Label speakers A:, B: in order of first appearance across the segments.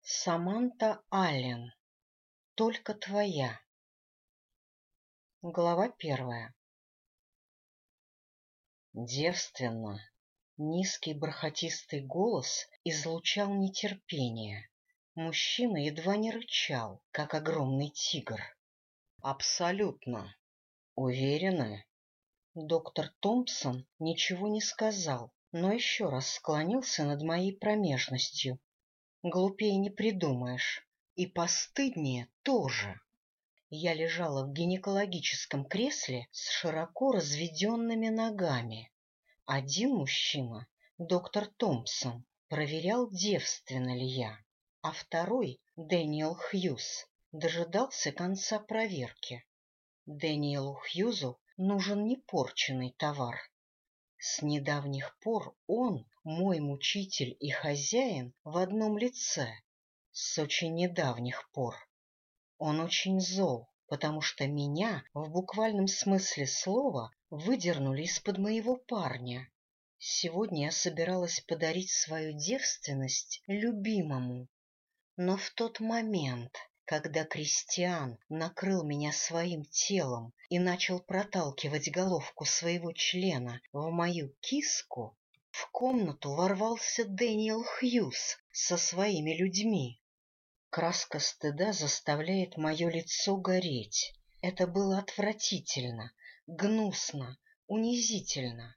A: Саманта Аллен. Только твоя. Глава 1. Девственно, низкий бархатистый голос излучал нетерпение. Мужчина едва не рычал, как огромный тигр. Абсолютно. Уверены? Доктор Томпсон ничего не сказал, но еще раз склонился над моей промежностью. Глупее не придумаешь. И постыднее тоже. Я лежала в гинекологическом кресле с широко разведенными ногами. Один мужчина, доктор Томпсон, проверял, девственна ли я, а второй, Дэниел Хьюз, дожидался конца проверки. Дэниелу Хьюзу нужен непорченный товар. С недавних пор он, мой мучитель и хозяин, в одном лице. С очень недавних пор. Он очень зол, потому что меня, в буквальном смысле слова, выдернули из-под моего парня. Сегодня я собиралась подарить свою девственность любимому. Но в тот момент, когда Кристиан накрыл меня своим телом и начал проталкивать головку своего члена в мою киску, в комнату ворвался Дэниел Хьюз со своими людьми. Краска стыда заставляет мое лицо гореть. Это было отвратительно, гнусно, унизительно.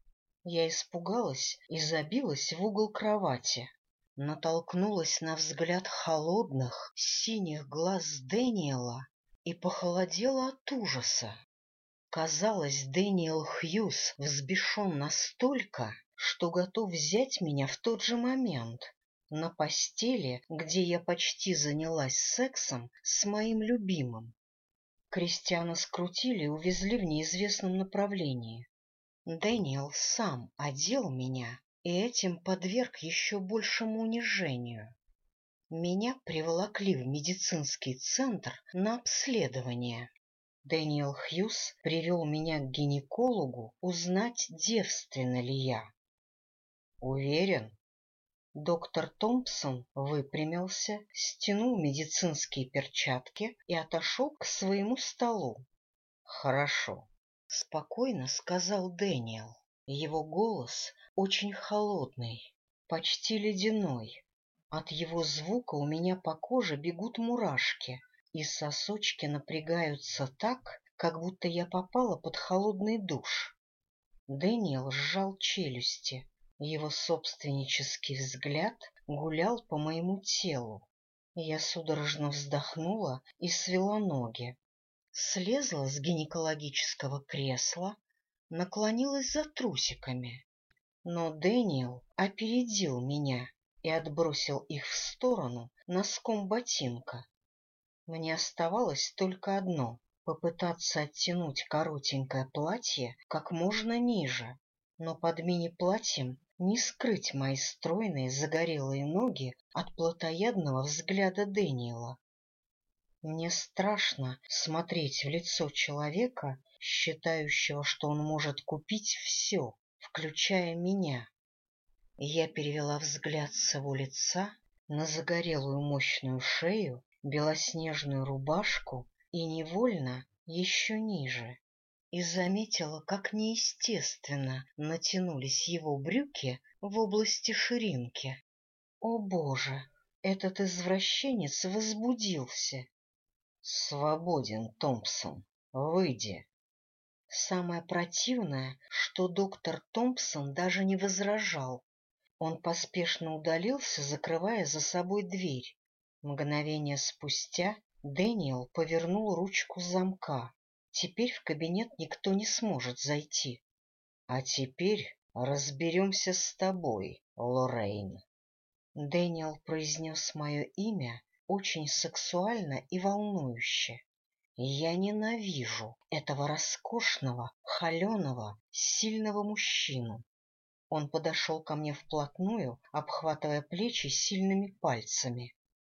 A: Я испугалась и забилась в угол кровати. Натолкнулась на взгляд холодных, синих глаз Дэниела и похолодела от ужаса. Казалось, Дэниел Хьюз взбешен настолько, что готов взять меня в тот же момент на постели, где я почти занялась сексом с моим любимым. Кристиана скрутили и увезли в неизвестном направлении. Дэниел сам одел меня и этим подверг еще большему унижению. Меня приволокли в медицинский центр на обследование. Дэниел Хьюз привел меня к гинекологу узнать, девственна ли я. Уверен? Доктор Томпсон выпрямился, стянул медицинские перчатки и отошел к своему столу. — Хорошо, — спокойно сказал Дэниел. Его голос очень холодный, почти ледяной. От его звука у меня по коже бегут мурашки, и сосочки напрягаются так, как будто я попала под холодный душ. Дэниел сжал челюсти. Его собственнический взгляд гулял по моему телу. Я судорожно вздохнула и свела ноги. Слезла с гинекологического кресла, наклонилась за трусиками. Но Дэниел опередил меня и отбросил их в сторону носком ботинка. Мне оставалось только одно — попытаться оттянуть коротенькое платье как можно ниже, но под мини-платьем не скрыть мои стройные загорелые ноги от плотоядного взгляда Дэниела. Мне страшно смотреть в лицо человека, считающего, что он может купить все, включая меня. Я перевела взгляд с его лица на загорелую мощную шею, белоснежную рубашку и невольно еще ниже. И заметила, как неестественно натянулись его брюки в области ширинки. О, Боже! Этот извращенец возбудился. — Свободен, Томпсон. Выйди. Самое противное, что доктор Томпсон даже не возражал. Он поспешно удалился, закрывая за собой дверь. Мгновение спустя Дэниел повернул ручку замка. Теперь в кабинет никто не сможет зайти. А теперь разберемся с тобой, Лоррейн. Дэниел произнес мое имя очень сексуально и волнующе. Я ненавижу этого роскошного, холеного, сильного мужчину. Он подошел ко мне вплотную, обхватывая плечи сильными пальцами.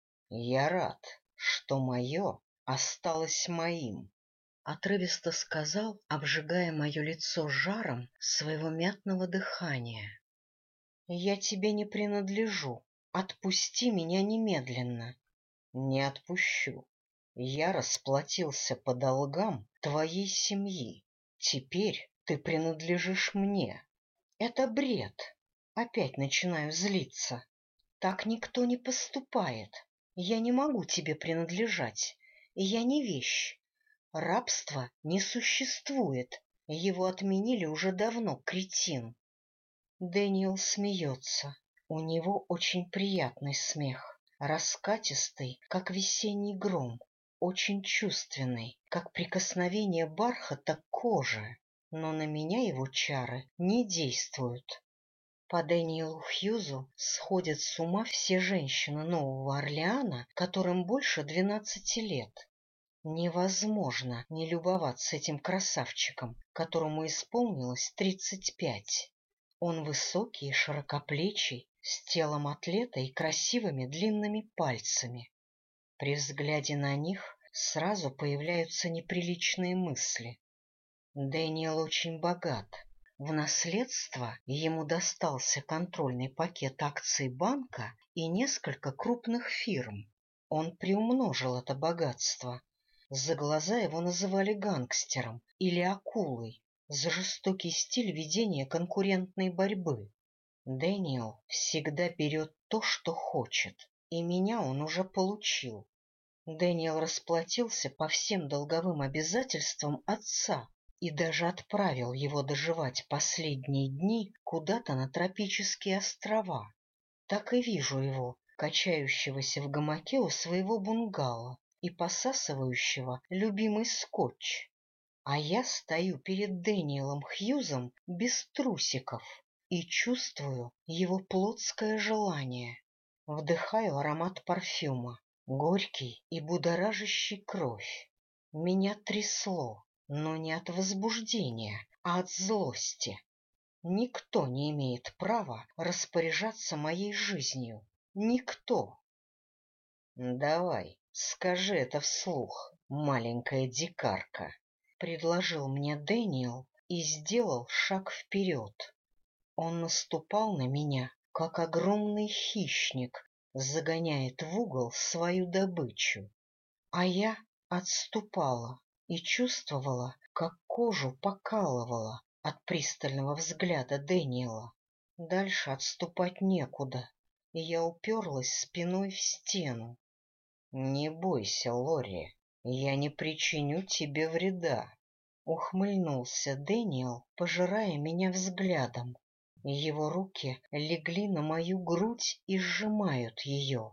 A: Я рад, что мое осталось моим. Отрывисто сказал, обжигая мое лицо жаром своего мятного дыхания. — Я тебе не принадлежу, Отпусти меня немедленно. Не отпущу. Я расплатился по долгам твоей семьи. Теперь ты принадлежишь мне. Это бред. Опять начинаю злиться. Так никто не поступает. Я не могу тебе принадлежать. Я не вещь. Рабства не существует. Его отменили уже давно, кретин. Дэниел смеется. У него очень приятный смех, раскатистый, как весенний гром, очень чувственный, как прикосновение бархата к коже, но на меня его чары не действуют. По Дэниелу Хьюзу сходят с ума все женщины Нового Орлеана, которым больше 12 лет. Невозможно не любоваться этим красавчиком, которому исполнилось 35. Он высокий и широкоплечий, с телом атлета и красивыми длинными пальцами. При взгляде на них сразу появляются неприличные мысли. Дэниел очень богат. В наследство ему достался контрольный пакет акций банка и несколько крупных фирм. Он приумножил это богатство. За глаза его называли гангстером или акулой, за жестокий стиль ведения конкурентной борьбы. Дэниел всегда берет то, что хочет, и меня он уже получил. Дэниел расплатился по всем долговым обязательствам отца и даже отправил его доживать последние дни куда-то на тропические острова. Так и вижу его, качающегося в гамаке у своего бунгало и посасывающего любимый скотч. А я стою перед Дэниелом Хьюзом без трусиков и чувствую его плотское желание. Вдыхаю аромат парфюма, горький и будоражащий кровь. Меня трясло, но не от возбуждения, а от злости. Никто не имеет права распоряжаться моей жизнью. Никто. Давай, скажи это вслух, маленькая дикарка, — предложил мне Дэниел и сделал шаг вперед. Он наступал на меня, как огромный хищник загоняет в угол свою добычу. А я отступала и чувствовала, как кожу покалывала от пристального взгляда Дэниела. Дальше отступать некуда, и я уперлась спиной в стену. «Не бойся, Лори, я не причиню тебе вреда», — ухмыльнулся Дэниел, пожирая меня взглядом. Его руки легли на мою грудь и сжимают ее.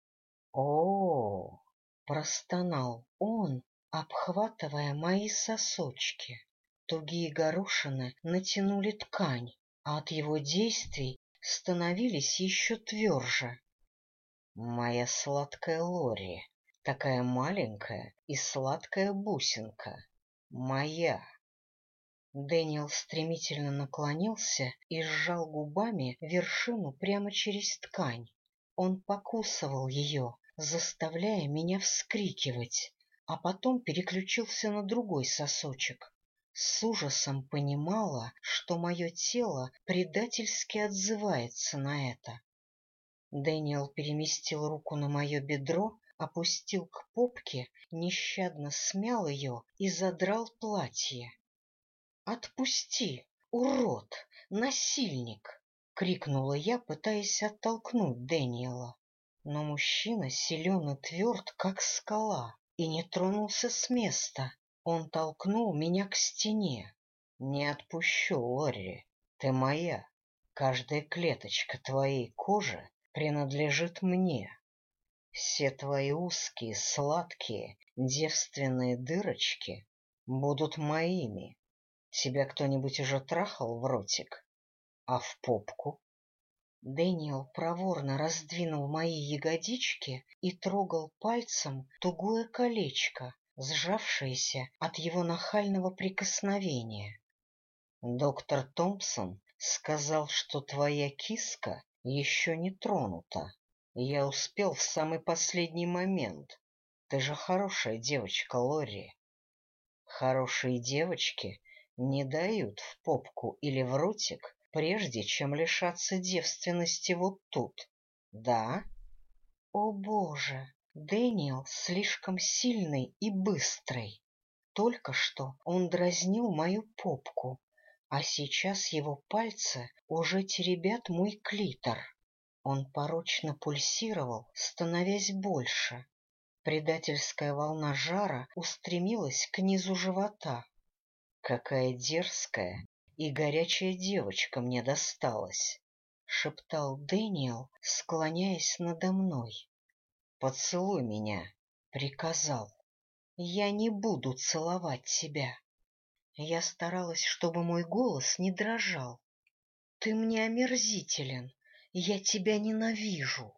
A: О, простонал он, обхватывая мои сосочки. Тугие горошины натянули ткань, а от его действий становились еще тверже. Моя сладкая Лори, такая маленькая и сладкая бусинка, моя. Дэниел стремительно наклонился и сжал губами вершину прямо через ткань. Он покусывал ее, заставляя меня вскрикивать, а потом переключился на другой сосочек. С ужасом понимала, что мое тело предательски отзывается на это. Дэниел переместил руку на мое бедро, опустил к попке, нещадно смял ее и задрал платье. «Отпусти, урод, насильник!» — крикнула я, пытаясь оттолкнуть Дэниела. Но мужчина силен и тверд, как скала, и не тронулся с места. Он толкнул меня к стене. «Не отпущу, Лорри, ты моя. Каждая клеточка твоей кожи принадлежит мне. Все твои узкие, сладкие, девственные дырочки будут моими. Тебя кто-нибудь уже трахал в ротик? А в попку?» Дэниел проворно раздвинул мои ягодички и трогал пальцем тугое колечко, сжавшееся от его нахального прикосновения. «Доктор Томпсон сказал, что твоя киска еще не тронута. Я успел в самый последний момент. Ты же хорошая девочка, Лорри». Хорошие девочки не дают в попку или в ротик, прежде чем лишаться девственности вот тут. Да? О, Боже! Дэниел слишком сильный и быстрый. Только что он дразнил мою попку, а сейчас его пальцы уже теребят мой клитор. Он порочно пульсировал, становясь больше. Предательская волна жара устремилась к низу живота. Какая дерзкая и горячая девочка мне досталась, — шептал Дэниел, склоняясь надо мной. — Поцелуй меня, — приказал. — Я не буду целовать тебя. Я старалась, чтобы мой голос не дрожал. — Ты мне омерзителен, я тебя ненавижу.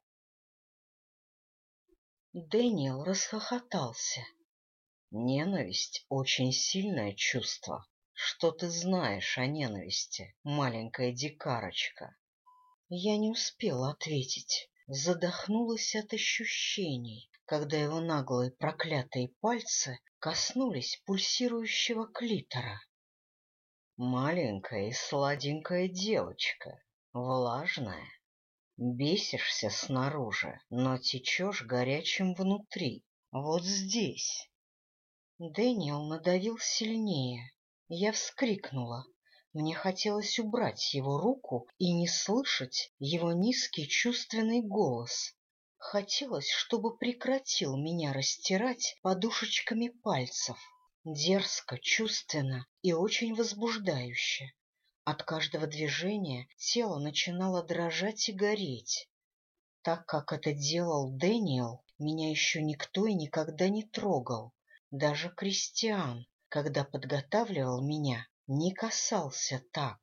A: Дэниел расхохотался. — Ненависть — очень сильное чувство. Что ты знаешь о ненависти, маленькая дикарочка? Я не успела ответить, задохнулась от ощущений, когда его наглые проклятые пальцы коснулись пульсирующего клитора. Маленькая и сладенькая девочка, влажная, бесишься снаружи, но течешь горячим внутри, вот здесь. Дэниел надавил сильнее. Я вскрикнула. Мне хотелось убрать его руку и не слышать его низкий чувственный голос. Хотелось, чтобы прекратил меня растирать подушечками пальцев. Дерзко, чувственно и очень возбуждающе. От каждого движения тело начинало дрожать и гореть. Так как это делал Дэниел, меня еще никто и никогда не трогал. Даже Кристиан, когда подготавливал меня, не касался так.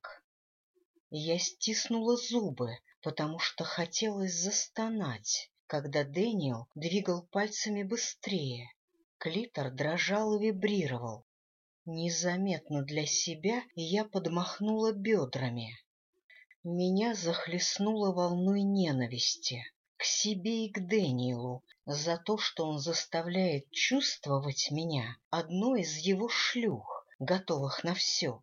A: Я стиснула зубы, потому что хотелось застонать, когда Дэниел двигал пальцами быстрее. Клитор дрожал и вибрировал. Незаметно для себя я подмахнула бедрами. Меня захлестнуло волной ненависти к себе и к Дэниелу за то, что он заставляет чувствовать меня одной из его шлюх, готовых на все.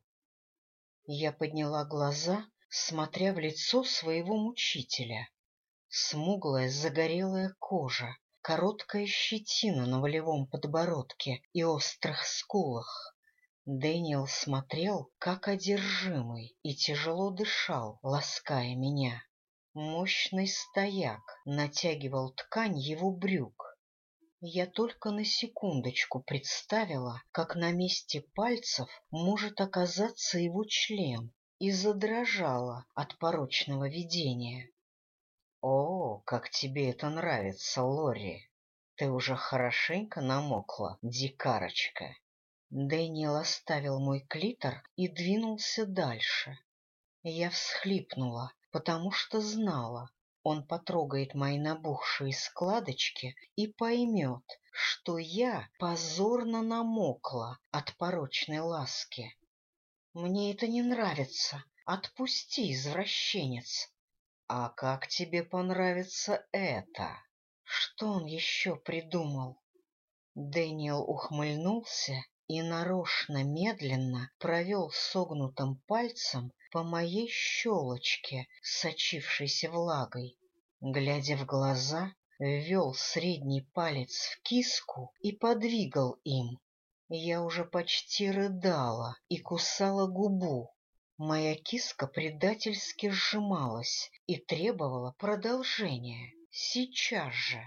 A: Я подняла глаза, смотря в лицо своего мучителя. Смуглая загорелая кожа, короткая щетина на волевом подбородке и острых скулах. Дэниел смотрел, как одержимый, и тяжело дышал, лаская меня. Мощный стояк натягивал ткань его брюк. Я только на секундочку представила, как на месте пальцев может оказаться его член, и задрожала от порочного видения. — О, как тебе это нравится, Лори! Ты уже хорошенько намокла, дикарочка. Дэниел оставил мой клитор и двинулся дальше. Я всхлипнула, потому что знала, он потрогает мои набухшие складочки и поймет, что я позорно намокла от порочной ласки. Мне это не нравится. Отпусти, извращенец. А как тебе понравится это? Что он еще придумал? Дэниел ухмыльнулся и нарочно медленно провел согнутым пальцем по моей щелочке, сочившейся влагой. Глядя в глаза, ввел средний палец в киску и подвигал им. Я уже почти рыдала и кусала губу. Моя киска предательски сжималась и требовала продолжения. Сейчас же.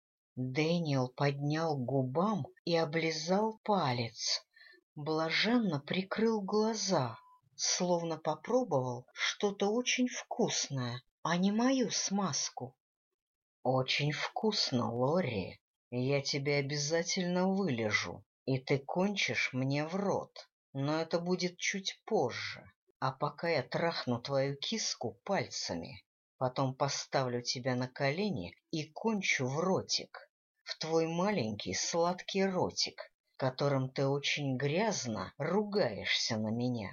A: Дэниел поднял к губам и облизал палец, блаженно прикрыл глаза, словно попробовал что-то очень вкусное, а не мою смазку. — Очень вкусно, Лори. Я тебе обязательно вылижу, и ты кончишь мне в рот, но это будет чуть позже, а пока я трахну твою киску пальцами. Потом поставлю тебя на колени и кончу в ротик, в твой маленький сладкий ротик, которым ты очень грязно ругаешься на меня.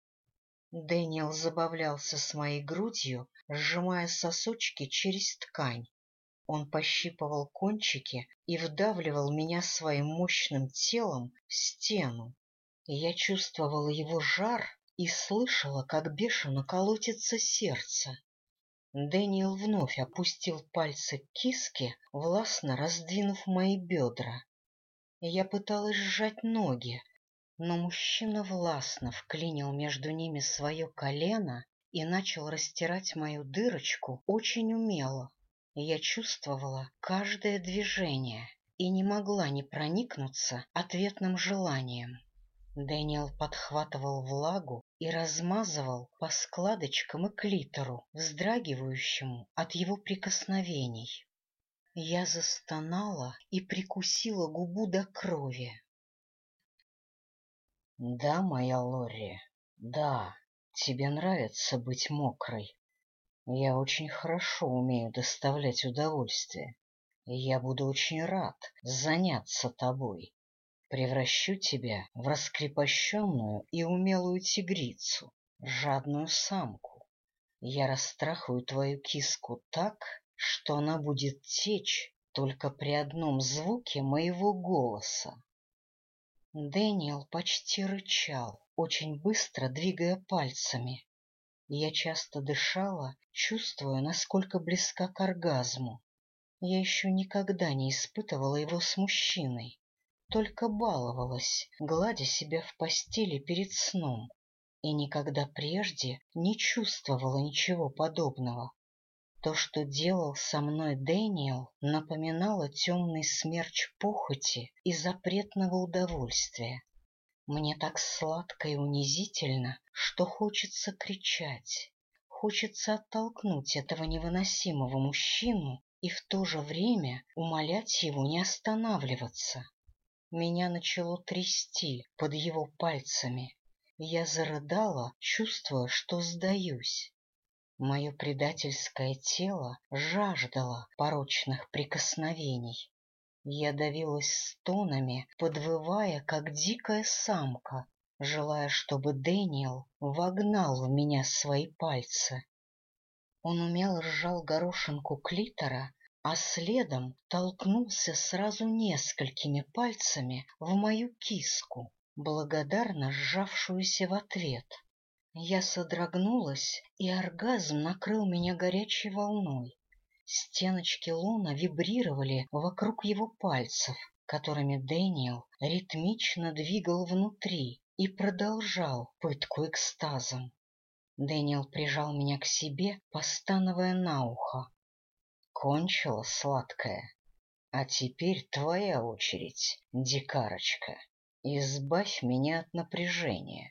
A: Дэниел забавлялся с моей грудью, сжимая сосочки через ткань. Он пощипывал кончики и вдавливал меня своим мощным телом в стену. Я чувствовала его жар и слышала, как бешено колотится сердце. Дэниел вновь опустил пальцы к киске, властно раздвинув мои бедра. Я пыталась сжать ноги, но мужчина властно вклинил между ними свое колено и начал растирать мою дырочку очень умело. Я чувствовала каждое движение и не могла не проникнуться ответным желанием. Дэниел подхватывал влагу и размазывал по складочкам и клитору, вздрагивающему от его прикосновений. Я застонала и прикусила губу до крови. — Да, моя Лорри, да, тебе нравится быть мокрой. Я очень хорошо умею доставлять удовольствие. Я буду очень рад заняться тобой. Превращу тебя в раскрепощенную и умелую тигрицу, жадную самку. Я растрахаю твою киску так, что она будет течь только при одном звуке моего голоса. Дэниел почти рычал, очень быстро двигая пальцами. Я часто дышала, чувствуя, насколько близка к оргазму. Я еще никогда не испытывала его с мужчиной, только баловалась, гладя себя в постели перед сном, и никогда прежде не чувствовала ничего подобного. То, что делал со мной Дэниел, напоминало темный смерч похоти и запретного удовольствия. Мне так сладко и унизительно, что хочется кричать, хочется оттолкнуть этого невыносимого мужчину и в то же время умолять его не останавливаться. Меня начало трясти под его пальцами. Я зарыдала, чувствуя, что сдаюсь. Мое предательское тело жаждало порочных прикосновений. Я давилась стонами, подвывая, как дикая самка, желая, чтобы Дэниел вогнал в меня свои пальцы. Он умело сжал горошинку клитора, а следом толкнулся сразу несколькими пальцами в мою киску, благодарно сжавшуюся в ответ. Я содрогнулась, и оргазм накрыл меня горячей волной. Стеночки лона вибрировали вокруг его пальцев, которыми Дэниел ритмично двигал внутри и продолжал пытку экстазом. Дэниел прижал меня к себе, постановая на ухо. — Кончила, сладкая? А теперь твоя очередь, дикарочка. Избавь меня от напряжения.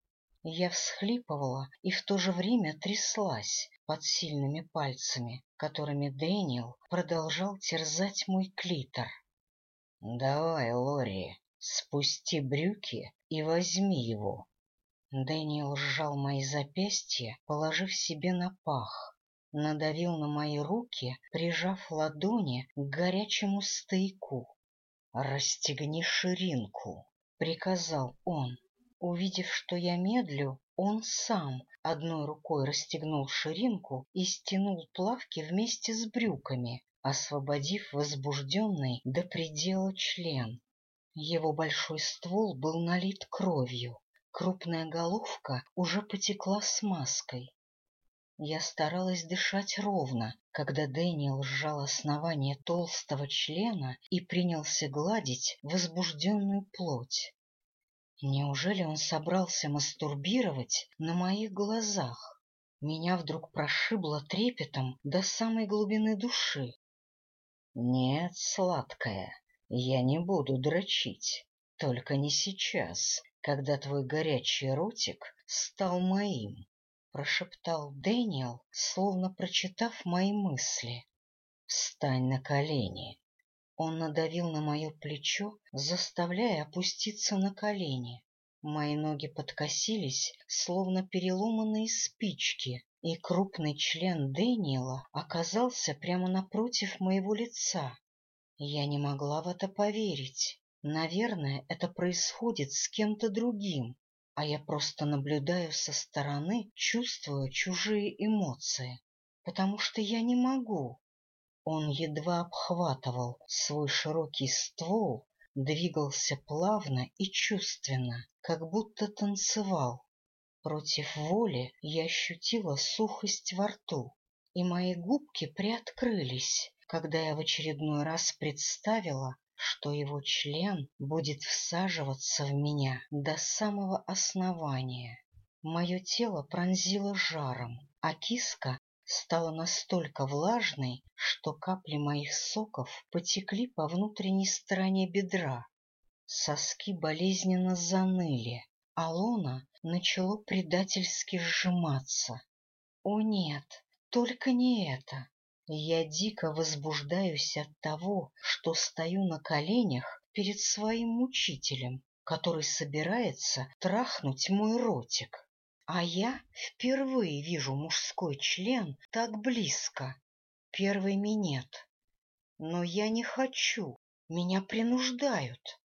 A: Я всхлипывала и в то же время тряслась под сильными пальцами, которыми Дэниел продолжал терзать мой клитор. — Давай, Лорри, спусти брюки и возьми его. Дэниел сжал мои запястья, положив себе на пах, надавил на мои руки, прижав ладони к горячему стояку. — Расстегни ширинку, — приказал он. Увидев, что я медлю, он сам одной рукой расстегнул ширинку и стянул плавки вместе с брюками, освободив возбужденный до предела член. Его большой ствол был налит кровью, крупная головка уже потекла смазкой. Я старалась дышать ровно, когда Дэниел сжал основание толстого члена и принялся гладить возбужденную плоть. Неужели он собрался мастурбировать на моих глазах? Меня вдруг прошибло трепетом до самой глубины души. — Нет, сладкая, я не буду дрочить, только не сейчас, когда твой горячий ротик стал моим, — прошептал Дэниел, словно прочитав мои мысли. — Встань на колени. Он надавил на мое плечо, заставляя опуститься на колени. Мои ноги подкосились, словно переломанные спички, и крупный член Дэниела оказался прямо напротив моего лица. Я не могла в это поверить. Наверное, это происходит с кем-то другим, а я просто наблюдаю со стороны, чувствуя чужие эмоции, потому что я не могу. Он едва обхватывал свой широкий ствол, двигался плавно и чувственно, как будто танцевал. Против воли я ощутила сухость во рту. и мои губки приоткрылись, когда я в очередной раз представила, что его член будет всаживаться в меня до самого основания. Мое тело пронзило жаром, а киска стала настолько влажной, что капли моих соков потекли по внутренней стороне бедра. Соски болезненно заныли, а лоно начало предательски сжиматься. О нет, только не это! Я дико возбуждаюсь от того, что стою на коленях перед своим мучителем, который собирается трахнуть мой ротик. А я впервые вижу мужской член так близко. Первый минет. Но я не хочу, меня принуждают.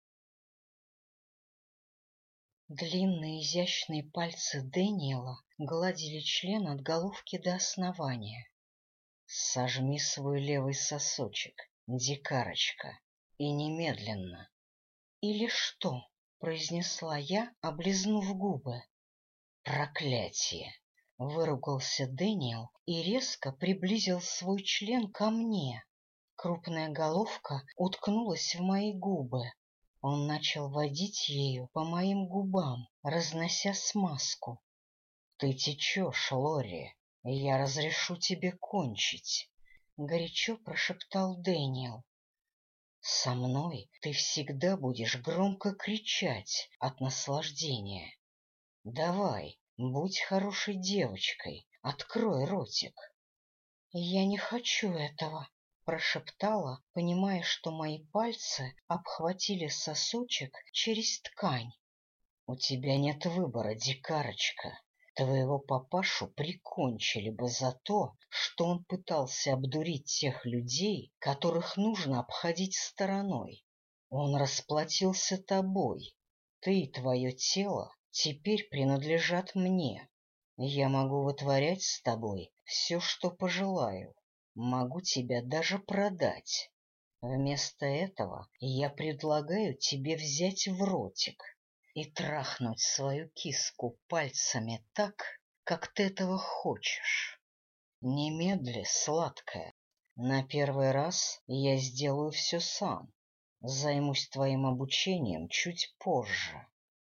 A: Длинные изящные пальцы Дэниела гладили член от головки до основания. «Сожми свой левый сосочек, дикарочка, и немедленно». «Или что?» — произнесла я, облизнув губы. «Проклятие!» — выругался Дэниел и резко приблизил свой член ко мне. Крупная головка уткнулась в мои губы. Он начал водить ею по моим губам, разнося смазку. — Ты течешь, Лори, я разрешу тебе кончить, — горячо прошептал Дэниел. — Со мной ты всегда будешь громко кричать от наслаждения. Давай, будь хорошей девочкой, открой ротик. — Я не хочу этого, — прошептала, понимая, что мои пальцы обхватили сосочек через ткань. — У тебя нет выбора, дикарочка. Твоего папашу прикончили бы за то, что он пытался обдурить тех людей, которых нужно обходить стороной. Он расплатился тобой. Ты и твое тело теперь принадлежат мне. Я могу вытворять с тобой все, что пожелаю. Могу тебя даже продать. Вместо этого я предлагаю тебе взять в ротик и трахнуть свою киску пальцами так, как ты этого хочешь. Немедли, сладкая. На первый раз я сделаю все сам. Займусь твоим обучением чуть позже.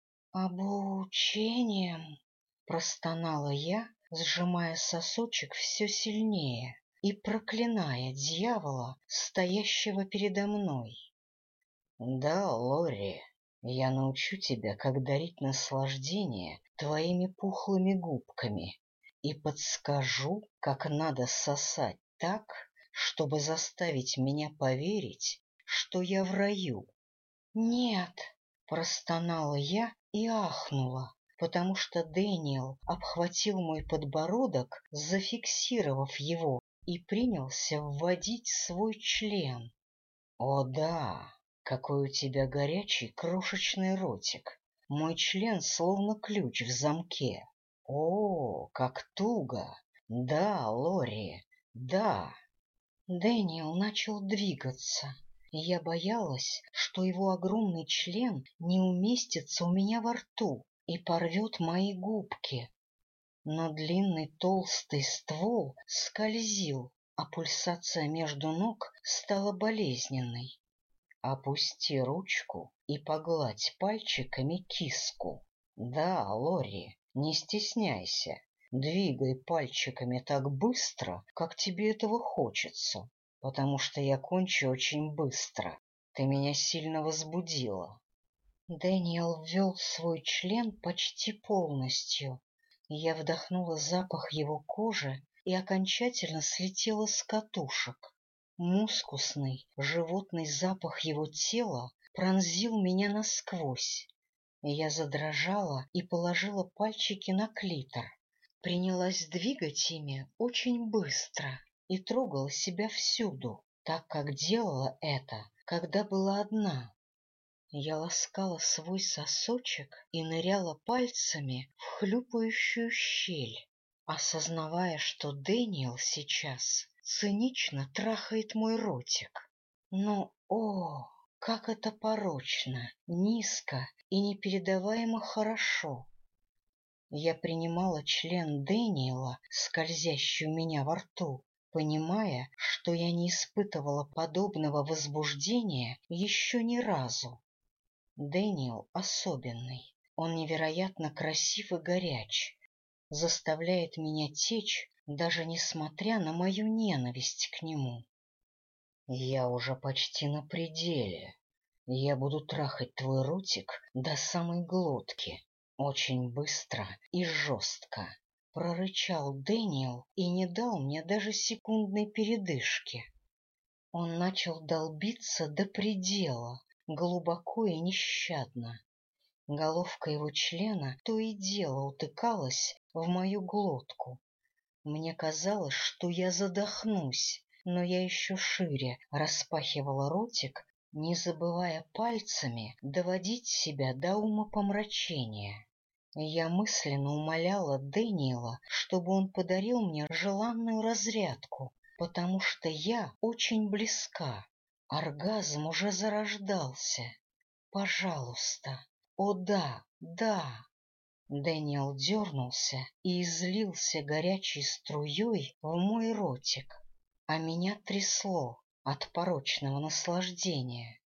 A: Обучением? Простонала я, сжимая сосочек все сильнее и проклиная дьявола, стоящего передо мной. Да, Лори, я научу тебя, как дарить наслаждение твоими пухлыми губками, и подскажу, как надо сосать так, чтобы заставить меня поверить, что я в раю. Нет, простонала я и ахнула, потому что Дэниел обхватил мой подбородок, зафиксировав его, и принялся вводить свой член. О да, какой у тебя горячий крошечный ротик. Мой член словно ключ в замке. О, как туго! Да, Лори, да. Дэниел начал двигаться. Я боялась, что его огромный член не уместится у меня во рту и порвет мои губки. Но длинный толстый ствол скользил, а пульсация между ног стала болезненной. Опусти ручку и погладь пальчиками киску. Да, Лори, не стесняйся. Двигай пальчиками так быстро, как тебе этого хочется, потому что я кончу очень быстро. Ты меня сильно возбудила. Дэниел ввел свой член почти полностью. Я вдохнула запах его кожи и окончательно слетела с катушек. Мускусный, животный запах его тела пронзил меня насквозь. Я задрожала и положила пальчики на клитор. Принялась двигать ими очень быстро и трогала себя всюду, так как делала это, когда была одна. Я ласкала свой сосочек и ныряла пальцами в хлюпающую щель, осознавая, что Дэниел сейчас цинично трахает мой ротик. Но, о, как это порочно, низко и непередаваемо хорошо! Я принимала член Дэниела, скользящий у меня во рту, понимая, что я не испытывала подобного возбуждения еще ни разу. Дэниел особенный, он невероятно красив и горяч, заставляет меня течь, даже несмотря на мою ненависть к нему. Я уже почти на пределе. Я буду трахать твой ротик до самой глотки, очень быстро и жестко, — прорычал Дэниел и не дал мне даже секундной передышки. Он начал долбиться до предела, глубоко и нещадно. Головка его члена то и дело утыкалась в мою глотку. Мне казалось, что я задохнусь, но я еще шире распахивала ротик, не забывая пальцами доводить себя до умопомрачения. Я мысленно умоляла Дэниела, чтобы он подарил мне желанную разрядку, потому что я очень близка. Оргазм уже зарождался. Пожалуйста. О да, да. Дэниел дернулся и излился горячей струей в мой ротик, а меня трясло от порочного наслаждения.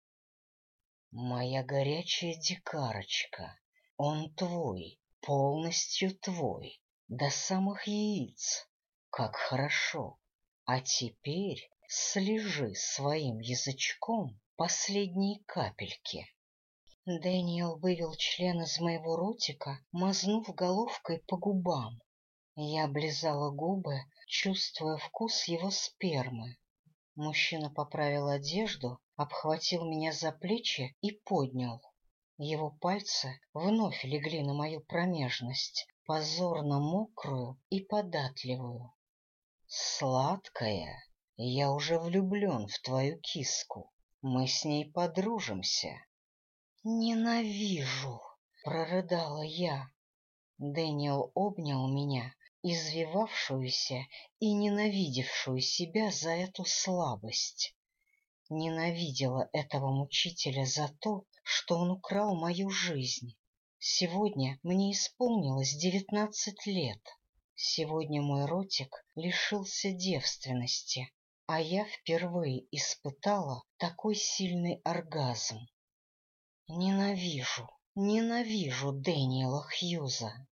A: Моя горячая дикарочка, он твой, полностью твой, до самых яиц. Как хорошо. А теперь слежи своим язычком последние капельки. Дэниел вывел член из моего ротика, мазнув головкой по губам. Я облизала губы, чувствуя вкус его спермы. Мужчина поправил одежду, обхватил меня за плечи и поднял. Его пальцы вновь легли на мою промежность, позорно мокрую и податливую. Сладкая, я уже влюблен в твою киску. Мы с ней подружимся. «Ненавижу!» — прорыдала я. Дэниел обнял меня, извивавшуюся и ненавидевшую себя за эту слабость. Ненавидела этого мучителя за то, что он украл мою жизнь. Сегодня мне исполнилось 19 лет. Сегодня мой ротик лишился девственности, а я впервые испытала такой сильный оргазм. Ненавижу Дэниела Хьюза.